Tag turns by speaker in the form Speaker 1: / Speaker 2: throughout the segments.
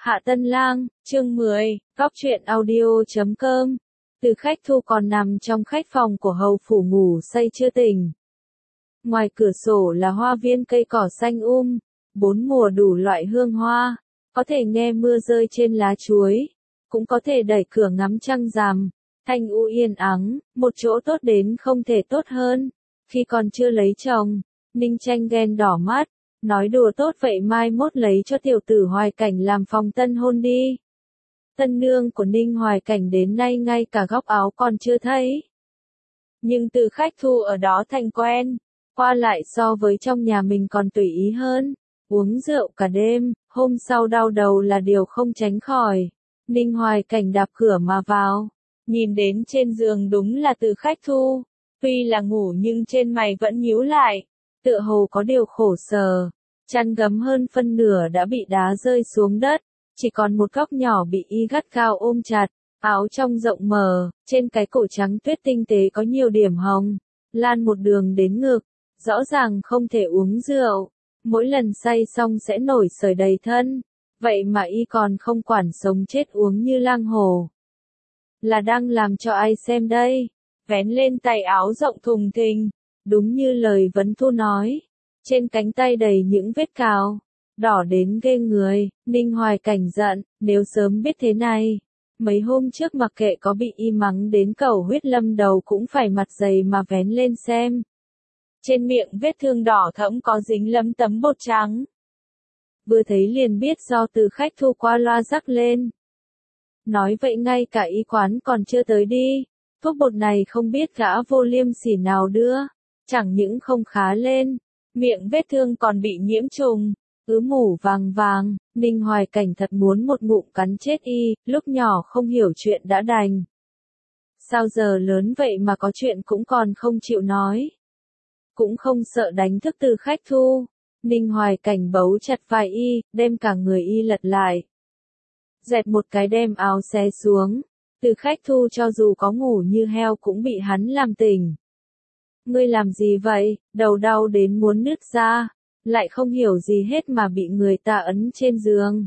Speaker 1: Hạ Tân Lang, chương 10, góc truyện audio.com. Từ Khách Thu còn nằm trong khách phòng của hầu phủ ngủ say chưa tỉnh. Ngoài cửa sổ là hoa viên cây cỏ xanh bốn mùa đủ loại hương hoa, có thể nghe mưa rơi trên lá chuối, cũng có thể đẩy cửa ngắm trăng rằm, thanh u yên ắng, một chỗ tốt đến không thể tốt hơn. Khi còn chưa lấy chồng, Ninh Tranh ghen đỏ mắt, nói đùa tốt vậy mai mốt lấy cho tiểu tử Hoài Cảnh làm phòng tân hôn đi. Tân nương của Ninh Hoài Cảnh đến nay ngay cả góc áo còn chưa thấy. Nhưng Từ Khách Thu ở đó thành quen, qua lại so với trong nhà mình còn tùy ý hơn, uống rượu cả đêm, hôm sau đau đầu là điều không tránh khỏi. Ninh Hoài Cảnh đạp cửa mà vào, nhìn đến trên giường đúng là Từ Khách Thu, tuy là ngủ nhưng trên mày vẫn nhíu lại, tựa hồ có điều khổ sở. Chăn gấm hơn phân nửa đã bị đá rơi xuống đất, chỉ còn một góc nhỏ bị y gắt gao ôm chặt, áo trong rộng mở, trên cái cổ trắng tuyết tinh tế có nhiều điểm hồng, lan một đường đến ngực, rõ ràng không thể uống rượu, mỗi lần say xong sẽ nổi sởi đầy thân, vậy mà y còn không quản sống chết uống như lang hổ. Là đang làm cho ai xem đây? Vén lên tay áo rộng thùng thình, đúng như lời Vấn Thu nói. Trên cánh tay đầy những vết cào, đỏ đến ghê người. Ninh Hoài Cảnh giận, nếu sớm biết thế này, mấy hôm trước mặc kệ có bị y mắng đến cầu huyết lâm đầu cũng phải mặt dày mà vén lên xem. Trên miệng vết thương đỏ thẫm có dính lấm tấm bột trắng. Vừa thấy liền biết do Từ Khách Thu qua loa rắc lên. Nói vậy ngay cả y quán còn chưa tới đi, thuốc bột này không biết gã vô liêm sỉ nào đưa, chẳng những không khá lên. Miệng vết thương còn bị nhiễm trùng, mủ vàng vàng, Ninh Hoài Cảnh thật muốn một ngụm cắn chết y, lúc nhỏ không hiểu chuyện đã đành. Sao giờ lớn vậy mà có chuyện cũng còn không chịu nói. Cũng không sợ đánh thức Từ Khách Thu, Ninh Hoài Cảnh bấu chặt vai y, đem cả người y lật lại. Dẹt một cái đem áo xé xuống, Từ Khách Thu cho dù có ngủ như heo cũng bị hắn làm tỉnh. Ngươi làm gì vậy, đầu đau đến muốn nứt ra, lại không hiểu gì hết mà bị người ta ấn trên giường.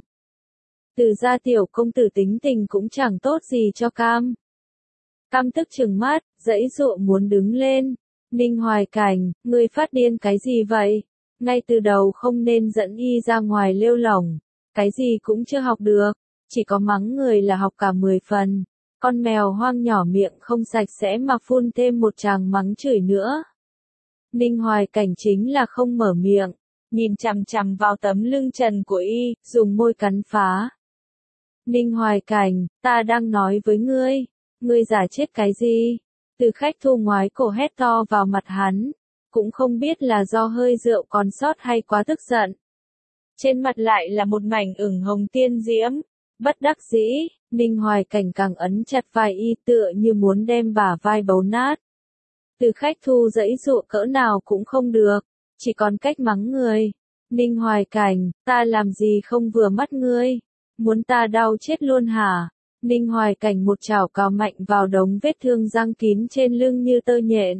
Speaker 1: Từ gia tiểu công tử tính tình cũng chẳng tốt gì cho Cam. Cam tức trừng mắt, giãy giụa muốn đứng lên. Ninh Hoài Cảnh, ngươi phát điên cái gì vậy? Ngay từ đầu không nên dẫn y ra ngoài lêu lỏng, cái gì cũng chưa học được, chỉ có mắng người là học cả 10 phần. Con mèo hoang nhỏ miệng không sạch sẽ mà phun thêm một tràng mắng chửi nữa. Ninh Hoài Cảnh chính là không mở miệng, nhìn chằm chằm vào tấm lưng trần của y, dùng môi cắn phá. Ninh Hoài Cảnh, ta đang nói với ngươi giả chết cái gì? Từ Khách Thu ngoái cổ hét to vào mặt hắn, cũng không biết là do hơi rượu còn sót hay quá tức giận. Trên mặt lại là một mảnh ửng hồng tiên diễm, bất đắc dĩ. Ninh Hoài Cảnh càng ấn chặt vai y tựa như muốn đem bả vai bấu nát. Từ Khách Thu giãy giụa cỡ nào cũng không được, chỉ còn cách mắng người. Ninh Hoài Cảnh, ta làm gì không vừa mắt ngươi? Muốn ta đau chết luôn hả? Ninh Hoài Cảnh một chảo cào mạnh vào đống vết thương răng kín trên lưng như tơ nhện.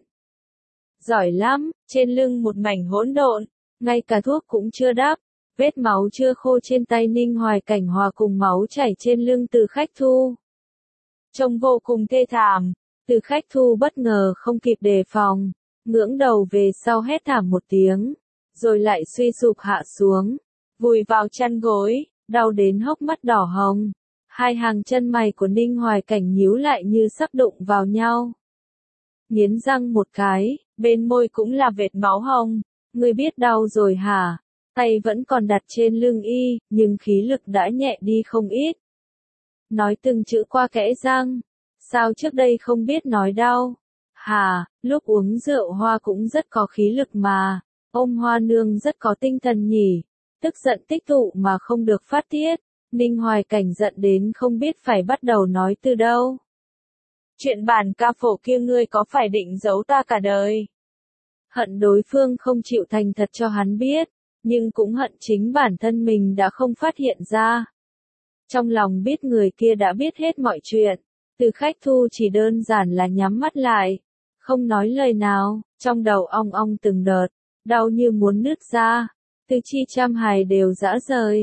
Speaker 1: Giỏi lắm, trên lưng một mảnh hỗn độn, ngay cả thuốc cũng chưa đắp. Vết máu chưa khô trên tay Ninh Hoài Cảnh hòa cùng máu chảy trên lưng Từ Khách Thu. Trông vô cùng thê thảm, Từ Khách Thu bất ngờ không kịp đề phòng, ngưỡng đầu về sau hét thảm một tiếng, rồi lại suy sụp hạ xuống, vùi vào chăn gối, đau đến hốc mắt đỏ hồng. Hai hàng chân mày của Ninh Hoài Cảnh nhíu lại như sắp đụng vào nhau. Nghiến răng một cái, bên môi cũng là vệt máu hồng. Ngươi biết đau rồi hả? Tay vẫn còn đặt trên lưng y, nhưng khí lực đã nhẹ đi không ít. Nói từng chữ qua kẽ răng. Sao trước đây không biết nói đau? Hà, lúc uống rượu hoa cũng rất có khí lực mà. Ôm Hoa nương rất có tinh thần nhỉ. Tức giận tích tụ mà không được phát tiết. Ninh Hoài Cảnh giận đến không biết phải bắt đầu nói từ đâu. Chuyện bản ca phổ kia ngươi có phải định giấu ta cả đời? Hận đối phương không chịu thành thật cho hắn biết. Nhưng cũng hận chính bản thân mình đã không phát hiện ra. Trong lòng biết người kia đã biết hết mọi chuyện, Từ Khách Thu chỉ đơn giản là nhắm mắt lại, không nói lời nào, trong đầu ong ong từng đợt, đau như muốn nứt ra, tứ chi trăm hài đều rã rời.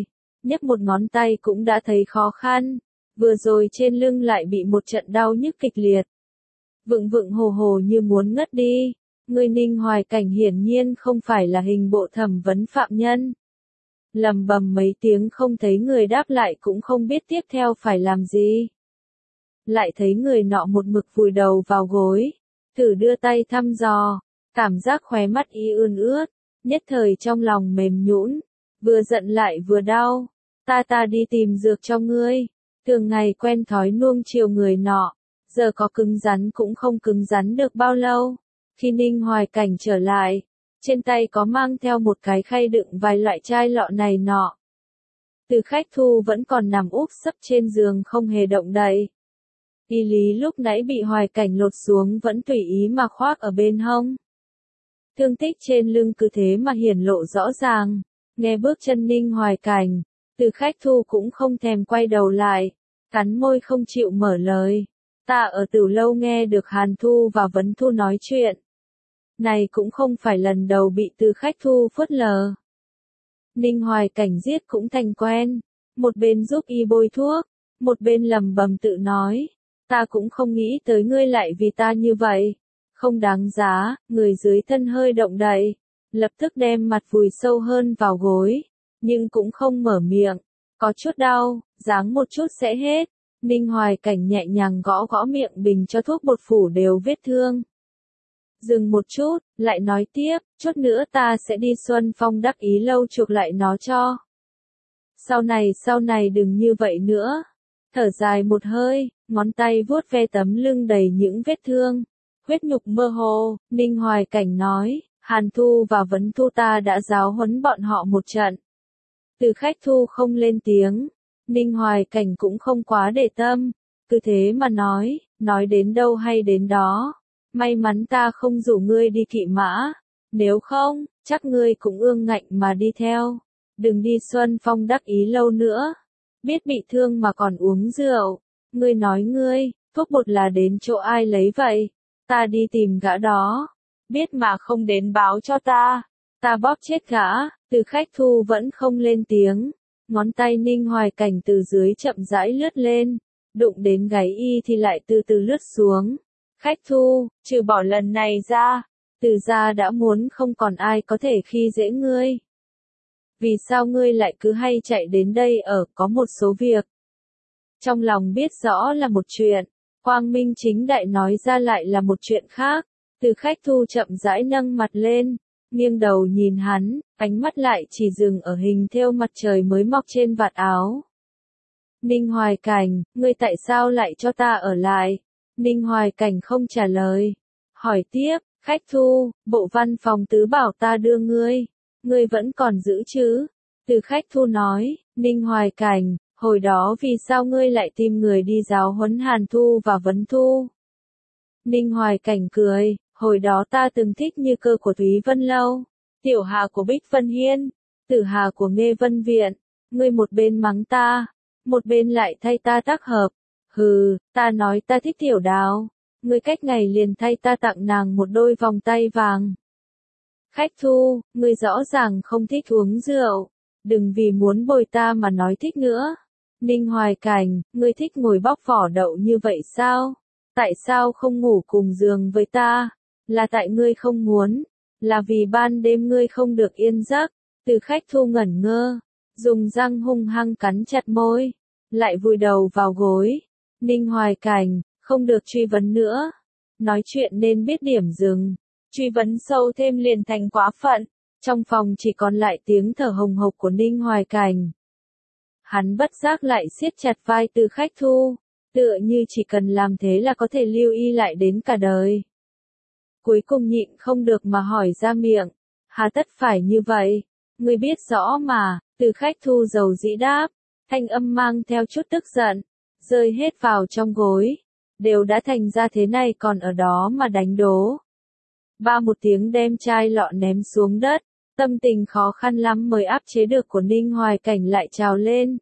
Speaker 1: nhấc một ngón tay cũng đã thấy khó khăn, vừa rồi trên lưng lại bị một trận đau nhức kịch liệt. Vựng vựng hồ hồ như muốn ngất đi, người Ninh Hoài Cảnh hiển nhiên không phải là hình bộ thẩm vấn phạm nhân. Lầm bầm mấy tiếng không thấy người đáp lại cũng không biết tiếp theo phải làm gì. Lại thấy người nọ một mực vùi đầu vào gối, thử đưa tay thăm dò, cảm giác khóe mắt y ươn ướt, nhất thời trong lòng mềm nhũn, vừa giận lại vừa đau. Ta đi tìm dược cho ngươi, thường ngày quen thói nuông chiều người nọ, giờ có cứng rắn cũng không cứng rắn được bao lâu. Khi Ninh Hoài Cảnh trở lại, trên tay có mang theo một cái khay đựng vài loại chai lọ này nọ. Từ Khách Thu vẫn còn nằm úp sấp trên giường không hề động đậy. Y lý lúc nãy bị Hoài Cảnh lột xuống vẫn tùy ý mà khoác ở bên hông. Thương tích trên lưng cứ thế mà hiển lộ rõ ràng. Nghe bước chân Ninh Hoài Cảnh, Từ Khách Thu cũng không thèm quay đầu lại, cắn môi không chịu mở lời. Ta ở Tửu Lâu nghe được Hàn Thu và Vấn Thu nói chuyện. Này cũng không phải lần đầu bị Từ Khách Thu phớt lờ. Ninh Hoài Cảnh giết cũng thành quen, một bên giúp y bôi thuốc, một bên lầm bầm tự nói. Ta cũng không nghĩ tới ngươi lại vì ta như vậy. Không đáng giá, người dưới thân hơi động đậy, lập tức đem mặt vùi sâu hơn vào gối, nhưng cũng không mở miệng. Có chút đau, giáng một chút sẽ hết. Ninh Hoài Cảnh nhẹ nhàng gõ gõ miệng bình cho thuốc bột phủ đều vết thương. Dừng một chút, lại nói tiếp, chút nữa ta sẽ đi Xuân Phong Đắc Ý Lâu chuộc lại nó cho. Sau này đừng như vậy nữa. Thở dài một hơi, ngón tay vuốt ve tấm lưng đầy những vết thương, huyết nhục mơ hồ, Ninh Hoài Cảnh nói, Hàn Thu và Vấn Thu ta đã giáo huấn bọn họ một trận. Từ Khách Thu không lên tiếng, Ninh Hoài Cảnh cũng không quá để tâm, cứ thế mà nói đến đâu hay đến đó. May mắn ta không rủ ngươi đi kỵ mã, nếu không, chắc ngươi cũng ương ngạnh mà đi theo. Đừng đi Xuân Phong Đắc Ý Lâu nữa, biết bị thương mà còn uống rượu. Ngươi nói ngươi, thuốc bột là đến chỗ ai lấy vậy? Ta đi tìm gã đó, biết mà không đến báo cho ta. Ta bóp chết gã. Từ Khách Thu vẫn không lên tiếng, ngón tay Ninh Hoài Cảnh từ dưới chậm rãi lướt lên, đụng đến gáy y thì lại từ từ lướt xuống. Khách Thu, trừ bỏ lần này ra, từ gia đã muốn không còn ai có thể khi dễ ngươi. Vì sao ngươi lại cứ hay chạy đến đây ở có một số việc? Trong lòng biết rõ là một chuyện, quang minh chính đại nói ra lại là một chuyện khác. Từ Khách Thu chậm rãi nâng mặt lên, nghiêng đầu nhìn hắn, ánh mắt lại chỉ dừng ở hình thêu mặt trời mới mọc trên vạt áo. Ninh Hoài Cảnh, ngươi tại sao lại cho ta ở lại? Ninh Hoài Cảnh không trả lời. Hỏi tiếp, Khách Thu, bộ văn phòng tứ bảo ta đưa ngươi vẫn còn giữ chứ? Từ Khách Thu nói, Ninh Hoài Cảnh, hồi đó vì sao ngươi lại tìm người đi giáo huấn Hàn Thu và Vấn Thu? Ninh Hoài Cảnh cười, hồi đó ta từng thích Như Cơ của Thúy Vân Lâu, Tiểu Hà của Bích Vân Hiên, Tử Hà của Nghê Vân Viện. Ngươi một bên mắng ta, một bên lại thay ta tác hợp. Hừ, ta nói ta thích Tiểu Đào, ngươi cách ngày liền thay ta tặng nàng một đôi vòng tay vàng. Khách Thu, ngươi rõ ràng không thích uống rượu, đừng vì muốn bồi ta mà nói thích nữa. Ninh Hoài Cảnh, ngươi thích ngồi bóc vỏ đậu như vậy sao? Tại sao không ngủ cùng giường với ta? Là tại ngươi không muốn, là vì ban đêm ngươi không được yên giấc. Từ Khách Thu ngẩn ngơ, dùng răng hung hăng cắn chặt môi, lại vùi đầu vào gối. Ninh Hoài Cảnh, không được truy vấn nữa. Nói chuyện nên biết điểm dừng. Truy vấn sâu thêm liền thành quá phận. Trong phòng chỉ còn lại tiếng thở hồng hộc của Ninh Hoài Cảnh. Hắn bất giác lại siết chặt vai Từ Khách Thu, tựa như chỉ cần làm thế là có thể lưu y lại đến cả đời. Cuối cùng nhịn không được mà hỏi ra miệng, hà tất phải như vậy? Ngươi biết rõ mà. Từ Khách Thu dầu dĩ đáp, thanh âm mang theo chút tức giận, rơi hết vào trong gối. Đều đã thành ra thế này còn ở đó mà đánh đố. Ba một tiếng đem chai lọ ném xuống đất, tâm tình khó khăn lắm mới áp chế được của Ninh Hoài Cảnh lại trào lên.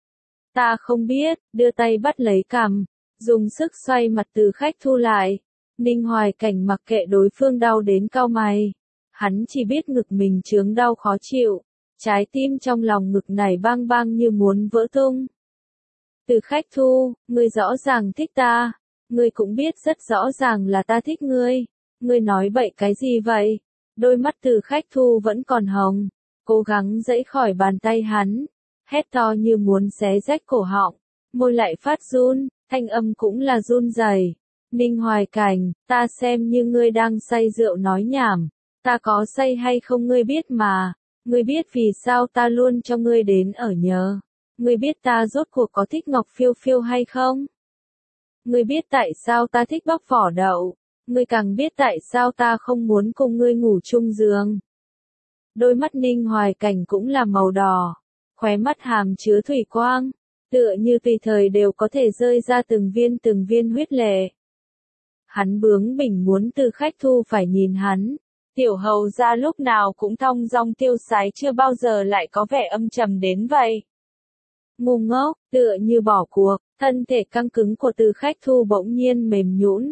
Speaker 1: Ta không biết, đưa tay bắt lấy cằm, dùng sức xoay mặt Từ Khách Thu lại. Ninh Hoài Cảnh mặc kệ đối phương đau đến cau mày. Hắn chỉ biết ngực mình chướng đau khó chịu, Trái tim trong lòng ngực này bang bang như muốn vỡ tung. Từ Khách Thu, ngươi rõ ràng thích ta. Ngươi cũng biết rất rõ ràng là ta thích ngươi. Ngươi nói bậy cái gì vậy? Đôi mắt Từ Khách Thu vẫn còn hồng. Cố gắng giãy khỏi bàn tay hắn. Hét to như muốn xé rách cổ họng. Môi lại phát run, thanh âm cũng là run rẩy. Ninh Hoài Cảnh, ta xem như ngươi đang say rượu nói nhảm. Ta có say hay không ngươi biết mà. Ngươi biết vì sao ta luôn cho ngươi đến ở nhờ. Ngươi biết ta rốt cuộc có thích Ngọc Phiêu Phiêu hay không? Ngươi biết tại sao ta thích bóc vỏ đậu. Ngươi càng biết tại sao ta không muốn cùng ngươi ngủ chung giường. Đôi mắt Ninh Hoài Cảnh cũng là màu đỏ. Khóe mắt hàm chứa thủy quang. Tựa như tùy thời đều có thể rơi ra từng viên huyết lệ. Hắn bướng bỉnh muốn Từ Khách Thu phải nhìn hắn. Tiểu hầu ra lúc nào cũng thong dong tiêu sái chưa bao giờ lại có vẻ âm trầm đến vậy. Ngu ngốc, tựa như bỏ cuộc, thân thể căng cứng của Từ Khách Thu bỗng nhiên mềm nhũn.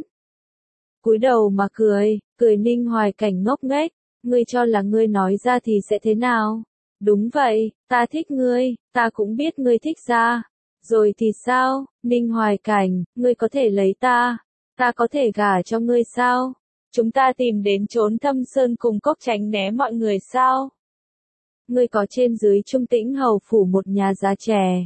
Speaker 1: Cúi đầu mà cười, cười Ninh Hoài Cảnh ngốc nghếch, ngươi cho là ngươi nói ra thì sẽ thế nào? Đúng vậy, ta thích ngươi, ta cũng biết ngươi thích ra. Rồi thì sao, Ninh Hoài Cảnh, ngươi có thể lấy ta có thể gả cho ngươi sao? Chúng ta tìm đến chốn thâm sơn cùng cốc tránh né mọi người sao? Ngươi có trên dưới Trung Tĩnh hầu phủ một nhà già trẻ.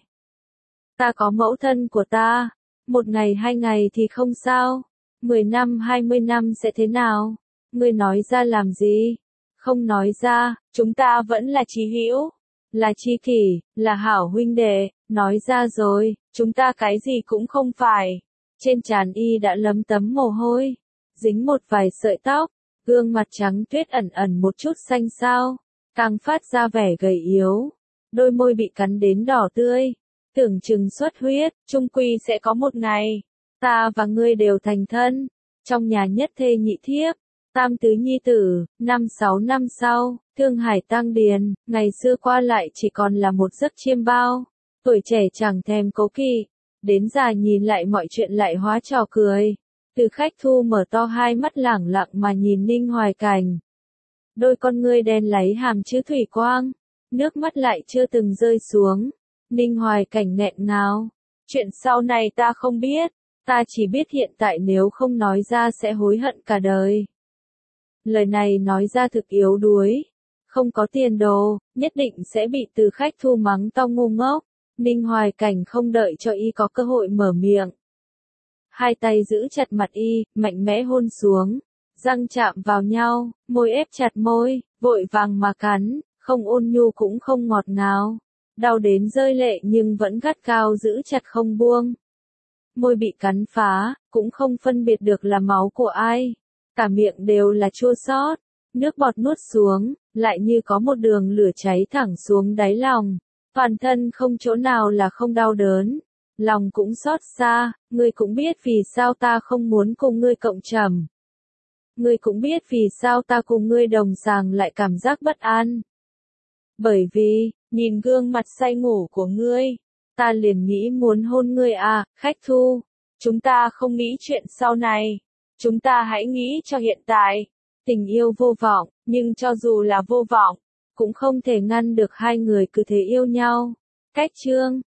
Speaker 1: Ta có mẫu thân của ta. Một ngày 2 ngày thì không sao. 10 năm 20 năm sẽ thế nào? Ngươi nói ra làm gì? Không nói ra, chúng ta vẫn là chí hữu, là tri kỷ, là hảo huynh đệ. Nói ra rồi, chúng ta cái gì cũng không phải. Trên trán y đã lấm tấm mồ hôi. Dính một vài sợi tóc, gương mặt trắng tuyết ẩn ẩn một chút xanh xao, càng phát ra vẻ gầy yếu, đôi môi bị cắn đến đỏ tươi, tưởng chừng xuất huyết, chung quy sẽ có một ngày, ta và ngươi đều thành thân, trong nhà nhất thê nhị thiếp, tam tứ nhi tử, 5-6 năm sau, Thương Hải Tăng Điền, ngày xưa qua lại chỉ còn là một giấc chiêm bao, tuổi trẻ chẳng thèm cố kỵ, đến già nhìn lại mọi chuyện lại hóa trò cười. Từ Khách Thu mở to hai mắt lẳng lặng mà nhìn Ninh Hoài Cảnh. Đôi con ngươi đen láy hàm chứa thủy quang, nước mắt lại chưa từng rơi xuống. Ninh Hoài Cảnh nghẹn ngào. Chuyện sau này ta không biết, ta chỉ biết hiện tại nếu không nói ra sẽ hối hận cả đời. Lời này nói ra thực yếu đuối, không có tiền đồ, nhất định sẽ bị Từ Khách Thu mắng to ngu ngốc. Ninh Hoài Cảnh không đợi cho y có cơ hội mở miệng. Hai tay giữ chặt mặt y, mạnh mẽ hôn xuống, răng chạm vào nhau, môi ép chặt môi, vội vàng mà cắn, không ôn nhu cũng không ngọt ngào. Đau đến rơi lệ nhưng vẫn gắt gao giữ chặt không buông. Môi bị cắn phá, cũng không phân biệt được là máu của ai. Cả miệng đều là chua xót, nước bọt nuốt xuống, lại như có một đường lửa cháy thẳng xuống đáy lòng. Toàn thân không chỗ nào là không đau đớn. Lòng cũng xót xa, ngươi cũng biết vì sao ta không muốn cùng ngươi cộng trầm. Ngươi cũng biết vì sao ta cùng ngươi đồng sàng lại cảm giác bất an. Bởi vì, nhìn gương mặt say ngủ của ngươi, ta liền nghĩ muốn hôn ngươi à, Khách Thu. Chúng ta không nghĩ chuyện sau này. Chúng ta hãy nghĩ cho hiện tại. Tình yêu vô vọng, nhưng cho dù là vô vọng, cũng không thể ngăn được hai người cứ thế yêu nhau. Cách chương